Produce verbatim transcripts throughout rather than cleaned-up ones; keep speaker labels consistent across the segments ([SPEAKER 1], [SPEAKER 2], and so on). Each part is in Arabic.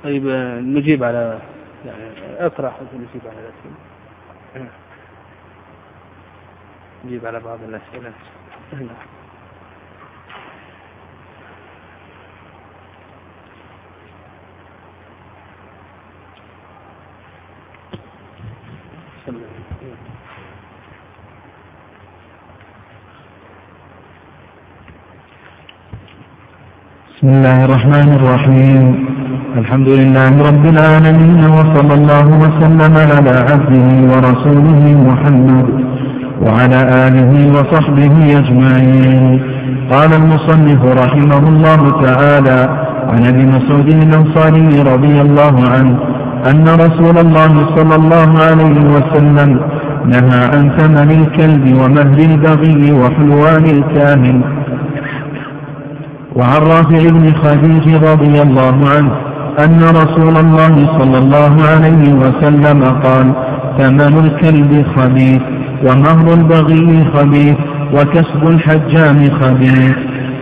[SPEAKER 1] طيب نجيب على يعني اطرح نجيب على الأسئلة، نجيب على بعض الأسئلة.
[SPEAKER 2] بسم الله الرحمن الرحيم. الحمد لله رب العالمين، وصلى الله وسلم على عبده ورسوله محمد وعلى آله وصحبه أجمعين. قال المصنف رحمه الله تعالى: عن ابي مسعود الأنصاري رضي الله عنه أن رسول الله صلى الله عليه وسلم نهى عن ثمن الكلب ومهر البغي وحلوان الكاهن. وعن رافع بن خديج رضي الله عنه أن رسول الله صلى الله عليه وسلم قال: ثمن الكلب خبيث، ومهر البغي خبيث، وكسب الحجام خبيث.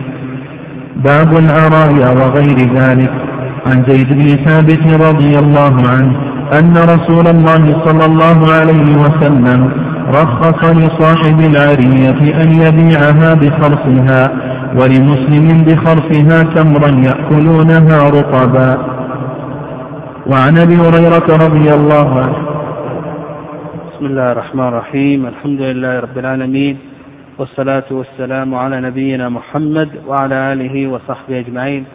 [SPEAKER 2] باب العرايا وغير ذلك. عن زيد بن ثابت رضي الله عنه أن رسول الله صلى الله عليه وسلم رخص لصاحب العرية أن يبيعها بخرصها، ولمسلم بخرصها تمرا يأكلونها رطبا. وعن أبي هريرة رضي الله عنه.
[SPEAKER 1] بسم الله الرحمن الرحيم. الحمد لله رب العالمين، والصلاة والسلام على نبينا محمد وعلى آله وصحبه أجمعين.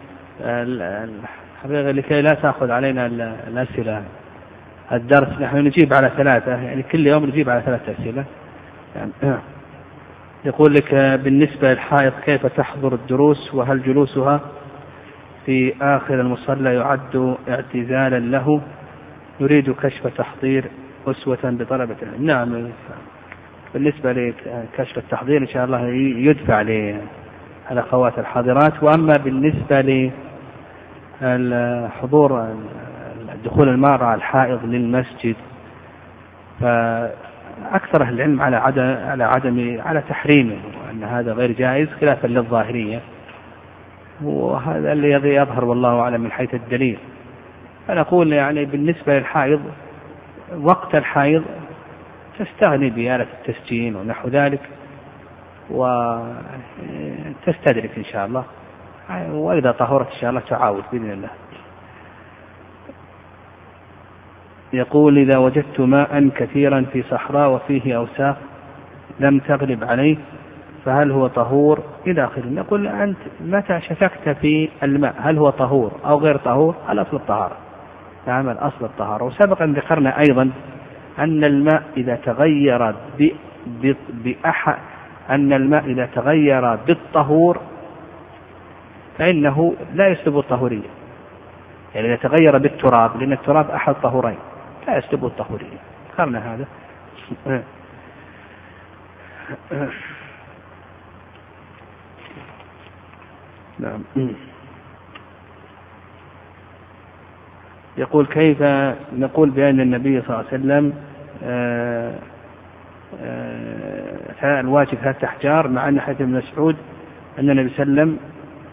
[SPEAKER 1] الحقيقة لكي لا تأخذ علينا الأسئلة الدرس، نحن نجيب على ثلاثة، يعني كل يوم نجيب على ثلاثة أسئلة. يعني يقول لك: بالنسبة للحائض كيف تحضر الدروس، وهل جلوسها في آخر المصلى يعد اعتزالا له؟ يريد كشف تحضير أسوة بطلبة العلم. نعم، بالنسبة لكشف التحضير إن شاء الله يدفع للأخوات الحاضرات. وأما بالنسبة لحضور دخول المرأة الحائض للمسجد، فأكثر أهل العلم على عدم على عدم على تحريمه، وأن هذا غير جائز خلافا للظاهرية، وهذا الذي يظهر والله أعلم من حيث الدليل. فنقول يعني بالنسبة للحائض وقت الحائض تستغني بآلة التسجيل ونحو ذلك وتستدرك إن شاء الله، وإذا طهرت إن شاء الله تعاود بإذن الله. يقول: إذا وجدت ماء كثيرا في صحراء وفيه أوساخ لم تغلب عليه فهل هو طهور إلى آخره. نقول: أنت متى شككت في الماء هل هو طهور أو غير طهور، الأصل الطهارة، نعمل أصل الطهارة. وسبقا ذكرنا أيضا أن الماء إذا تغير بأحد أن الماء إذا تغير بالطهور فإنه لا يسلب الطهورية، يعني إذا تغير بالتراب، لأن التراب أحد طهورين لا يسلب الطهورية. ذكرنا هذا. نعم. يقول: كيف نقول بأن النبي صلى الله عليه وسلم آآ آآ الواجب ثلاثة أحجار، مع أن حديث ابن مسعود أن النبي صلى الله عليه وسلم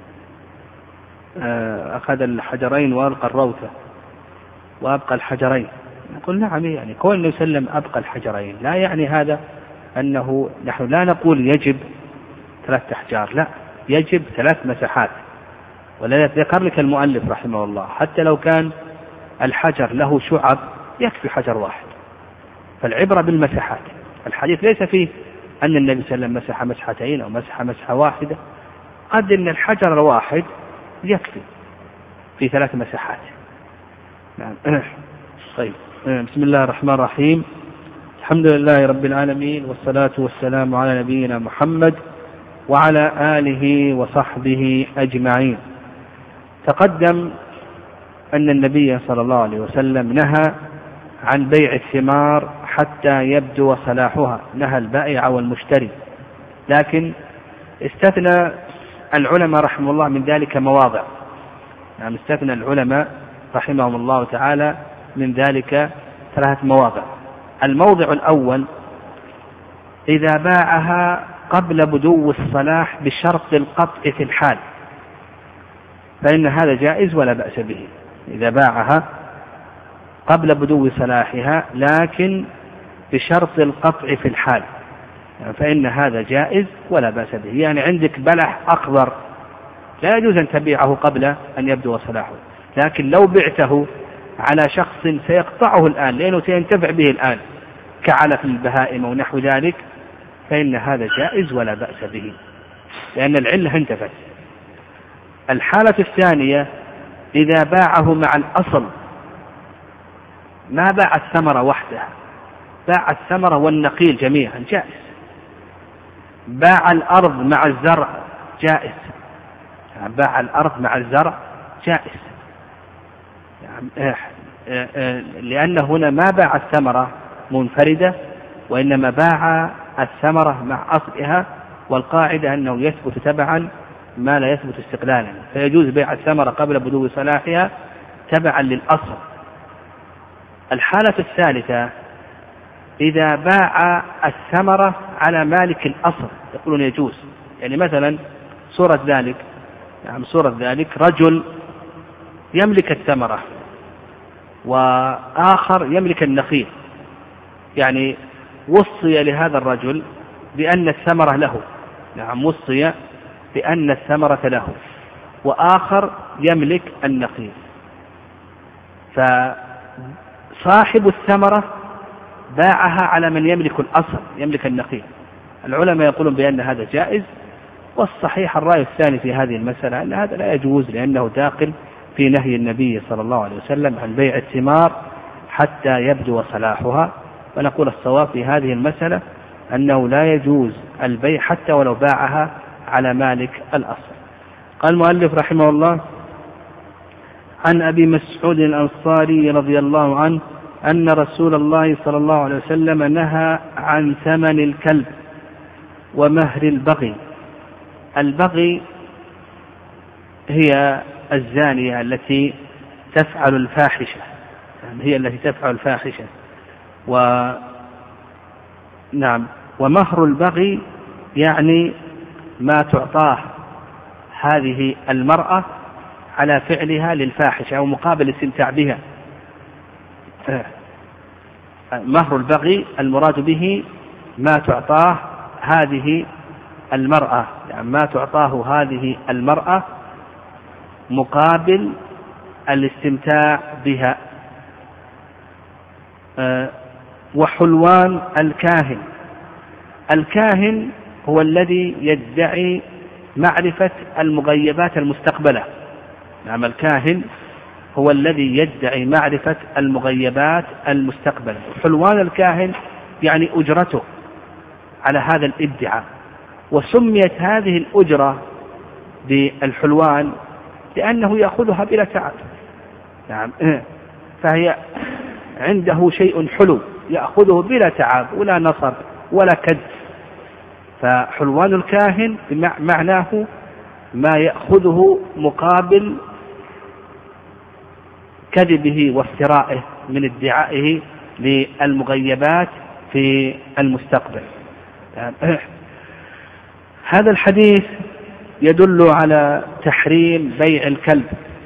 [SPEAKER 1] أخذ الحجرين وألقى الروثة وأبقى الحجرين. نقول: نعم، يعني كون النبي صلى الله عليه وسلم أبقى الحجرين لا يعني هذا أنه نحن لا نقول يجب ثلاثة أحجار، لا، يجب ثلاث مساحات. ولا ذكر لك المؤلف رحمه الله حتى لو كان الحجر له شعب يكفي حجر واحد، فالعبرة بالمساحات. الحديث ليس فيه أن النبي صلى الله عليه وسلم مسح مسحتين أو مسح مسحة واحدة، قد أن الحجر الواحد يكفي في ثلاث مساحات. نعم. طيب، بسم الله الرحمن الرحيم. الحمد لله رب العالمين، والصلاة والسلام على نبينا محمد وعلى آله وصحبه أجمعين. تقدم أن النبي صلى الله عليه وسلم نهى عن بيع الثمار حتى يبدو صلاحها، نهى البائع والمشتري، لكن استثنى العلماء رحمه الله من ذلك مواضع. نعم، استثنى العلماء رحمهم الله تعالى من ذلك ثلاثة مواضع. الموضع الأول: إذا باعها قبل بدو الصلاح بشرط القطع في الحال فإن هذا جائز ولا بأس به. إذا باعها قبل بدو صلاحها لكن بشرط القطع في الحال، يعني فإن هذا جائز ولا بأس به. يعني عندك بلح أخضر لا يجوز أن تبيعه قبل أن يبدو صلاحه، لكن لو بعته على شخص سيقطعه الآن لأنه سينتفع به الآن كعلف البهائم ونحو ذلك فإن هذا جائز ولا بأس به لأن العلة انتفت. الحالة الثانية إذا باعه مع الأصل، ما باع الثمرة وحدها، باع الثمرة والنقيل جميعا جائز. باع الأرض مع الزرع جائز، يعني باع الأرض مع الزرع جائز، يعني لأن هنا ما باع الثمرة منفردة وإنما باع الثمرة مع أصلها، والقاعدة أنه يثبت تبعا ما لا يثبت استقلالا، فيجوز بيع الثمرة قبل بدو صلاحها تبعا للأصل. الحالة الثالثة إذا باع الثمرة على مالك الأصل، يقولون يجوز. يعني مثلا صورة ذلك، يعني صورة ذلك رجل يملك الثمرة وآخر يملك النخيل، يعني وصي لهذا الرجل بأن الثمرة له، نعم وصي بأن الثمرة له، وآخر يملك النخيل، فصاحب الثمرة باعها على من يملك الأصل يملك النخيل. العلماء يقولون بأن هذا جائز، والصحيح الرأي الثاني في هذه المسألة أن هذا لا يجوز لأنه داخل في نهي النبي صلى الله عليه وسلم عن بيع الثمار حتى يبدو صلاحها. فنقول الصواب في هذه المسألة أنه لا يجوز البيع حتى ولو باعها على مالك الأصل. قال المؤلف رحمه الله: عن أبي مسعود الأنصاري رضي الله عنه أن رسول الله صلى الله عليه وسلم نهى عن ثمن الكلب ومهر البغي. البغي هي الزانية التي تفعل الفاحشة، يعني هي التي تفعل الفاحشة. و نعم ومهر البغي يعني ما تعطاه هذه المرأة على فعلها للفاحشة أو مقابل الاستمتاع بها. مهر البغي المراد به ما تعطاه هذه المرأة، يعني ما تعطاه هذه المرأة مقابل الاستمتاع بها. وحلوان الكاهن، الكاهن هو الذي يدعي معرفة المغيبات المستقبلة. نعم الكاهن هو الذي يدعي معرفة المغيبات المستقبلة. حلوان الكاهن يعني أجرته على هذا الادعاء، وسميت هذه الأجرة بالحلوان لأنه يأخذها بلا تعب. نعم فهي عنده شيء حلو يأخذه بلا تعب ولا نصب ولا كد، فحلوان الكاهن معناه ما يأخذه مقابل كذبه وافترائه من ادعائه للمغيبات في المستقبل. هذا الحديث يدل على تحريم بيع الكلب،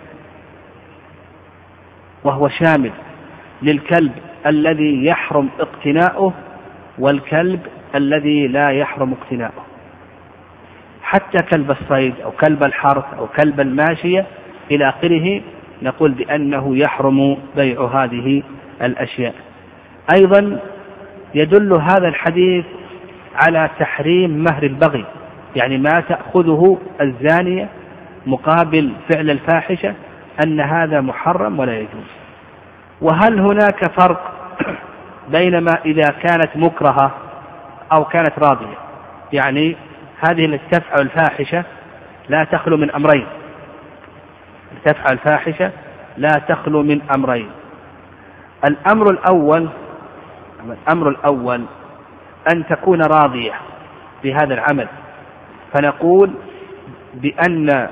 [SPEAKER 1] وهو شامل للكلب الذي يحرم اقتناؤه والكلب الذي لا يحرم اقتناؤه. حتى كلب الصيد أو كلب الحرث أو كلب الماشية إلى آخره نقول بأنه يحرم بيع هذه الأشياء. أيضا يدل هذا الحديث على تحريم مهر البغي، يعني ما تأخذه الزانية مقابل فعل الفاحشة، أن هذا محرم ولا يجوز. وهل هناك فرق بينما إذا كانت مكرهة أو كانت راضية؟ يعني هذه التي تفعل الفاحشة لا تخلو من أمرين، تفعل الفاحشة لا تخلو من أمرين. الأمر الأول الأمر الأول أن تكون راضية بهذا العمل، فنقول بأن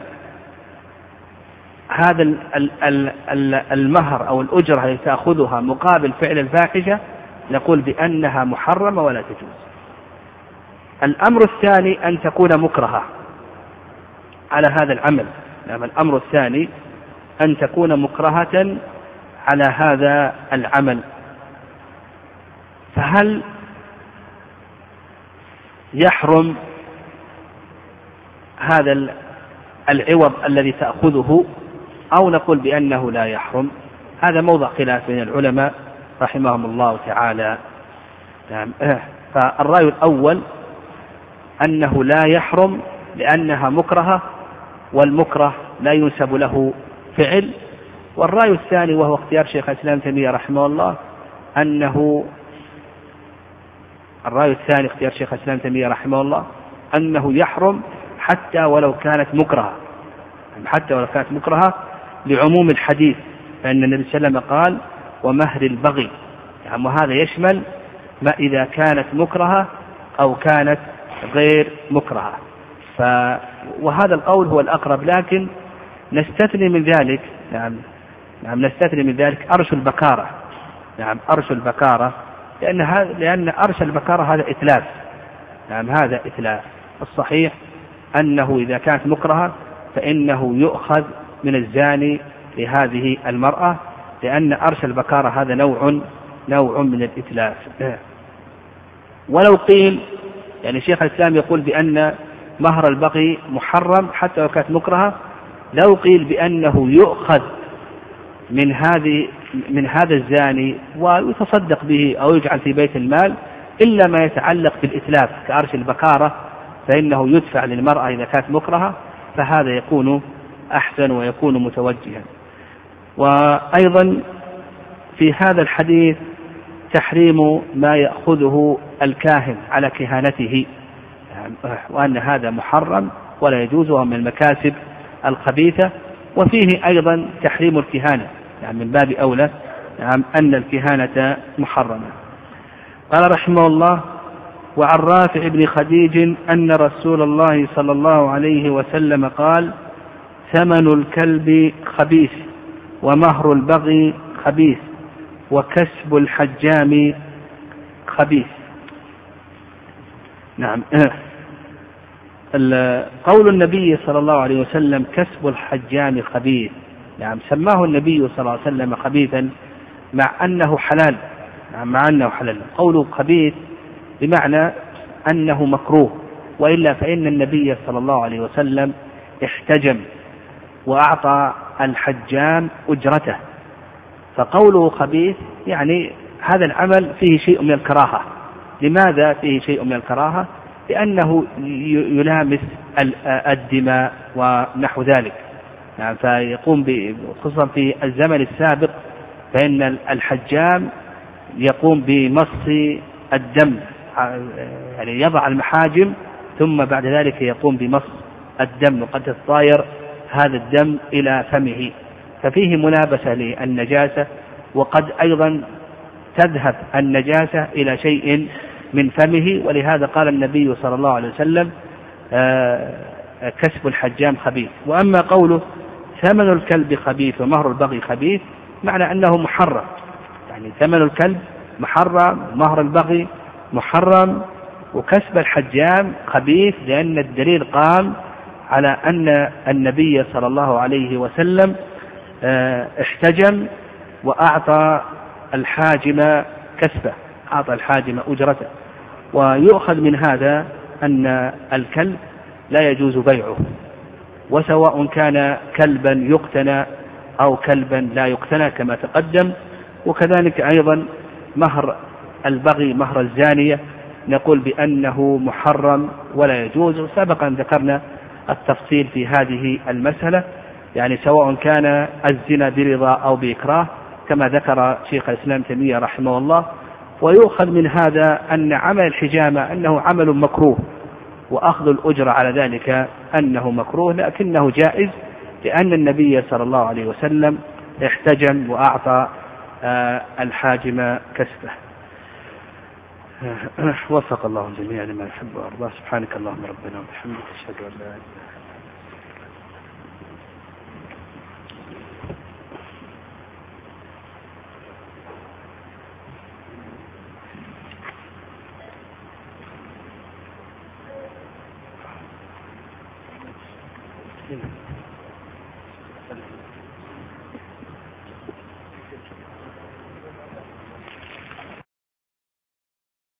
[SPEAKER 1] هذا المهر أو الأجرة التي تأخذها مقابل فعل الفاحشة نقول بأنها محرمة ولا تجوز. الأمر الثاني أن تكون مكرهة على هذا العمل. نعم الأمر الثاني أن تكون مكرهة على هذا العمل، فهل يحرم هذا العوض الذي تأخذه أو نقول بأنه لا يحرم؟ هذا موضع خلاف بين العلماء رحمهم الله تعالى. فالرأي الأول أنه لا يحرم لأنها مكرهة، والمكره لا ينسب له فعل. والرأي الثاني وهو اختيار شيخ الإسلام تيمية رحمه الله أنه الرأي الثاني اختيار شيخ الإسلام تيمية رحمه الله أنه يحرم حتى ولو كانت مكرهة، حتى ولو كانت مكرهة لعموم الحديث، فإن النبي صلى الله عليه وسلم قال ومهر البغي، يعني وهذا يشمل ما إذا كانت مكرهة أو كانت غير مكرهة. ف... وهذا القول هو الأقرب، لكن نستثني من ذلك نعم نعم نستثني من ذلك أرش البكارة. نعم أرش البكارة لأن هذا لأن أرش البكارة هذا إتلاف. نعم هذا إتلاف. الصحيح أنه إذا كانت مكرهة فإنه يؤخذ من الزاني لهذه المرأة، لأن أرش البكارة هذا نوع نوع من الإتلاف. ولو قيل يعني شيخ الإسلام يقول بأن مهر البغي محرم حتى لو كانت مكرهة، لو قيل بأنه يؤخذ من هذه من هذا الزاني ويتصدق به أو يجعل في بيت المال إلا ما يتعلق بالإتلاف كأرش البكارة فإنه يدفع للمرأة إذا كانت مكرهة، فهذا يكون أحسن ويكون متوجها. وأيضا في هذا الحديث تحريم ما يأخذه الكاهن على كهانته، وأن هذا محرم ولا يجوز وهو من المكاسب الخبيثة. وفيه أيضا تحريم الكهانة، يعني من باب أولى يعني أن الكهانة محرمة. قال رحمه الله: وعن رافع بن خديج أن رسول الله صلى الله عليه وسلم قال: ثمن الكلب خبيث، ومهر البغي خبيث، وكسب الحجام خبيث. نعم قول النبي صلى الله عليه وسلم كسب الحجام خبيث، نعم سماه النبي صلى الله عليه وسلم خبيثا مع أنه حلال. نعم مع أنه حلال. قوله خبيث بمعنى أنه مكروه، وإلا فإن النبي صلى الله عليه وسلم احتجم وأعطى الحجام أجرته، فقوله خبيث يعني هذا العمل فيه شيء من الكراهة. لماذا فيه شيء من الكراهة؟ لأنه يلامس الدماء ونحو ذلك، يعني فيقوم خصوصا في الزمن السابق فإن الحجام يقوم بمص الدم، يعني يضع المحاجم ثم بعد ذلك يقوم بمص الدم، وقد يتطاير هذا الدم إلى فمه، ففيه ملابسة للنجاسة، وقد أيضا تذهب النجاسة إلى شيء من فمه. ولهذا قال النبي صلى الله عليه وسلم كسب الحجام خبيث. وأما قوله ثمن الكلب خبيث ومهر البغي خبيث، معنى أنه محرم، يعني ثمن الكلب محرم ومهر البغي محرم وكسب الحجام خبيث، لأن الدليل قام على أن النبي صلى الله عليه وسلم احتجم وأعطى الحاجم كسبه، أعطى الحاجم أجرته. ويؤخذ من هذا أن الكلب لا يجوز بيعه، وسواء كان كلبا يقتنى أو كلبا لا يقتنى كما تقدم. وكذلك أيضا مهر البغي مهر الزانية نقول بأنه محرم ولا يجوز، سبقا ذكرنا التفصيل في هذه المسألة، يعني سواء كان الزنا برضا أو بإكراه كما ذكر شيخ الإسلام تيمية رحمه الله. ويؤخذ من هذا أن عمل الحجامة أنه عمل مكروه، وأخذ الأجرة على ذلك أنه مكروه، لكنه جائز لأن النبي صلى الله عليه وسلم احتجم وأعطى الحاجم كسبه. وفق الله الجميع لما يحب ويرضى. سبحانك اللهم ربنا وبحمدك أشهد أن لا إله إلا أنت.